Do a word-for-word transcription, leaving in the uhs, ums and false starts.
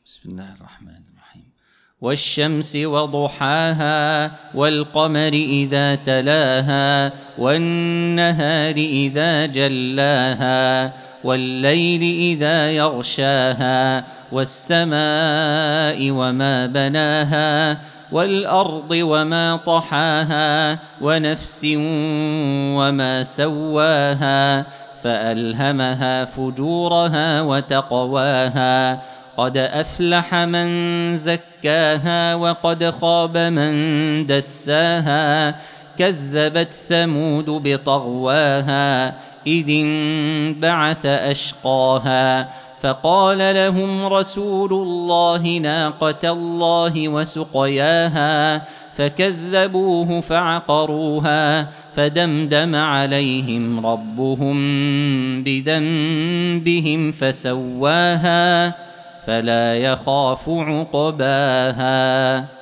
بسم الله الرحمن الرحيم. والشمس وضحاها والقمر إذا تلاها والنهار إذا جلاها والليل إذا يغشاها والسماء وما بناها والأرض وما طحاها ونفس وما سواها فألهمها فجورها وتقواها قد أفلح من زكاها وقد خاب من دساها كذبت ثمود بطغواها إذ انبعث أشقاها فقال لهم رسول الله ناقة الله وسقياها فكذبوه فعقروها فدمدم عليهم ربهم بذنبهم فسواها فلا يخاف عقباها.